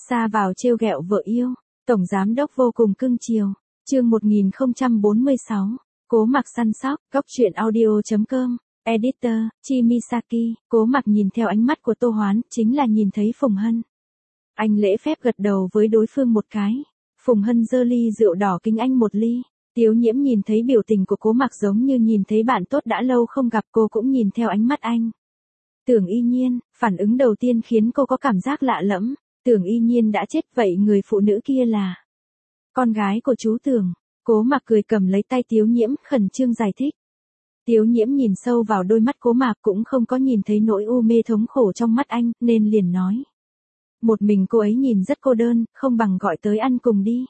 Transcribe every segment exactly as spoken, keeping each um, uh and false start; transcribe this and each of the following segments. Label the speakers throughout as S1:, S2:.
S1: Xa vào trêu ghẹo vợ yêu, tổng giám đốc vô cùng cưng chiều. Chương một nghìn không trăm bốn mươi sáu. Cố Mặc săn sóc, góc truyện audio chấm com. Editor, Chimisaki. Cố Mặc nhìn theo ánh mắt của Tô Hoán, chính là nhìn thấy Phùng Hân. Anh lễ phép gật đầu với đối phương một cái. Phùng Hân giơ ly rượu đỏ kính anh một ly. Tiếu Nhiễm nhìn thấy biểu tình của Cố Mặc giống như nhìn thấy bạn tốt đã lâu không gặp, cô cũng nhìn theo ánh mắt anh. Tưởng Y Nhiên, phản ứng đầu tiên khiến cô có cảm giác lạ lẫm. Tưởng Y Nhiên đã chết, vậy người phụ nữ kia là con gái của chú Tưởng. Cố Mặc cười cầm lấy tay Tiếu Nhiễm, khẩn trương giải thích. Tiếu Nhiễm nhìn sâu vào đôi mắt Cố Mặc, cũng không có nhìn thấy nỗi u mê thống khổ trong mắt anh, nên liền nói. Một mình cô ấy nhìn rất cô đơn, không bằng gọi tới ăn cùng đi.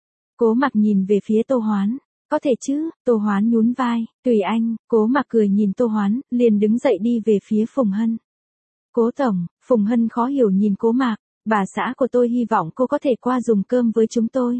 S1: Cố Mặc nhìn về phía Tô Hoán. Có thể chứ, Tô Hoán nhún vai, tùy anh. Cố Mặc cười nhìn Tô Hoán, liền đứng dậy đi về phía Phùng Hân. Cố tổng. Phùng Hân khó hiểu nhìn Cố Mặc. Bà xã của tôi hy vọng cô có thể qua dùng cơm với chúng tôi.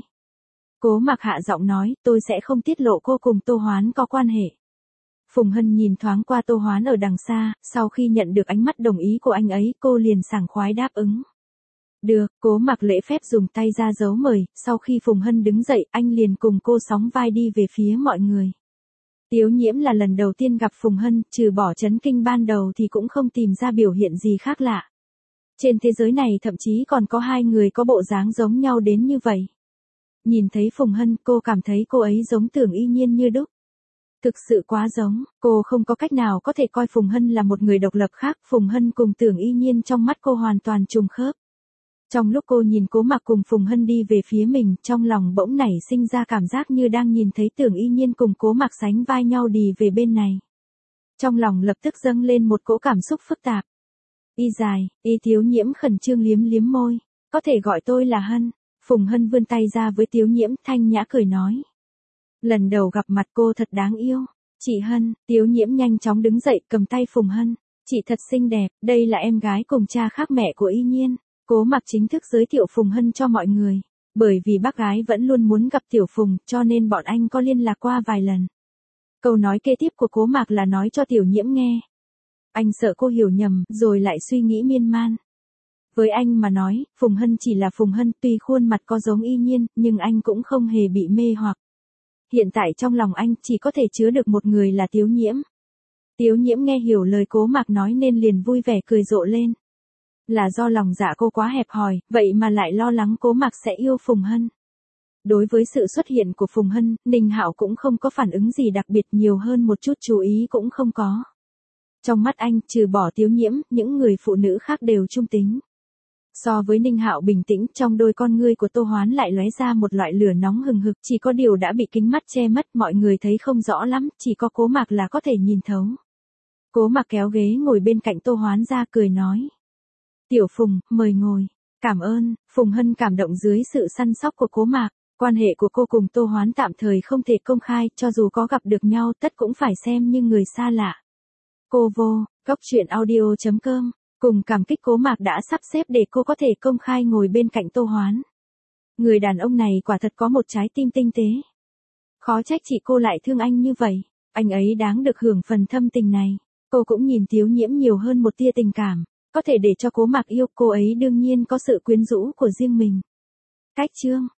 S1: Cố Mặc hạ giọng nói, tôi sẽ không tiết lộ cô cùng Tô Hoán có quan hệ. Phùng Hân nhìn thoáng qua Tô Hoán ở đằng xa, sau khi nhận được ánh mắt đồng ý của anh ấy, cô liền sảng khoái đáp ứng. Được, Cố Mặc lễ phép dùng tay ra dấu mời, sau khi Phùng Hân đứng dậy, anh liền cùng cô sóng vai đi về phía mọi người. Tiếu Nhiễm là lần đầu tiên gặp Phùng Hân, trừ bỏ chấn kinh ban đầu thì cũng không tìm ra biểu hiện gì khác lạ. Trên thế giới này thậm chí còn có hai người có bộ dáng giống nhau đến như vậy. Nhìn thấy Phùng Hân, cô cảm thấy cô ấy giống Tưởng Y Nhiên như đúc. Thực sự quá giống, cô không có cách nào có thể coi Phùng Hân là một người độc lập khác. Phùng Hân cùng Tưởng Y Nhiên trong mắt cô hoàn toàn trùng khớp. Trong lúc cô nhìn Cố Mặc cùng Phùng Hân đi về phía mình, trong lòng bỗng nảy sinh ra cảm giác như đang nhìn thấy Tưởng Y Nhiên cùng Cố Mặc sánh vai nhau đi về bên này. Trong lòng lập tức dâng lên một cỗ cảm xúc phức tạp. Y dài, Y Tiếu Nhiễm khẩn trương liếm liếm môi. Có thể gọi tôi là Hân. Phùng Hân vươn tay ra với Tiếu Nhiễm, thanh nhã cười nói. Lần đầu gặp mặt cô thật đáng yêu. Chị Hân. Tiếu Nhiễm nhanh chóng đứng dậy cầm tay Phùng Hân. Chị thật xinh đẹp, đây là em gái cùng cha khác mẹ của Y Nhiên. Cố Mặc chính thức giới thiệu Phùng Hân cho mọi người. Bởi vì bác gái vẫn luôn muốn gặp Tiểu Phùng, cho nên bọn anh có liên lạc qua vài lần. Câu nói kế tiếp của Cố Mặc là nói cho Tiểu Nhiễm nghe. Anh sợ cô hiểu nhầm, rồi lại suy nghĩ miên man. Với anh mà nói, Phùng Hân chỉ là Phùng Hân, tuy khuôn mặt có giống Y Nhiên, nhưng anh cũng không hề bị mê hoặc. Hiện tại trong lòng anh chỉ có thể chứa được một người là Tiếu Nhiễm. Tiếu Nhiễm nghe hiểu lời Cố Mặc nói nên liền vui vẻ cười rộ lên. Là do lòng dạ cô quá hẹp hòi, vậy mà lại lo lắng Cố Mặc sẽ yêu Phùng Hân. Đối với sự xuất hiện của Phùng Hân, Ninh Hạo cũng không có phản ứng gì đặc biệt, nhiều hơn một chút chú ý cũng không có. Trong mắt anh, trừ bỏ Tiếu Nhiễm, những người phụ nữ khác đều trung tính. So với Ninh Hạo bình tĩnh, trong đôi con ngươi của Tô Hoán lại lóe ra một loại lửa nóng hừng hực, chỉ có điều đã bị kính mắt che mất, mọi người thấy không rõ lắm, chỉ có Cố Mặc là có thể nhìn thấu. Cố Mặc kéo ghế ngồi bên cạnh Tô Hoán ra cười nói. Tiểu Phùng, mời ngồi. Cảm ơn. Phùng Hân cảm động dưới sự săn sóc của Cố Mặc. Quan hệ của cô cùng Tô Hoán tạm thời không thể công khai, cho dù có gặp được nhau tất cũng phải xem như người xa lạ. Cô vô, góc truyện audio chấm com, cùng cảm kích Cố Mặc đã sắp xếp để cô có thể công khai ngồi bên cạnh Tô Hoán. Người đàn ông này quả thật có một trái tim tinh tế. Khó trách chị cô lại thương anh như vậy, anh ấy đáng được hưởng phần thâm tình này. Cô cũng nhìn Tiếu Nhiễm nhiều hơn một tia tình cảm, có thể để cho Cố Mặc yêu cô ấy đương nhiên có sự quyến rũ của riêng mình. Cách chương.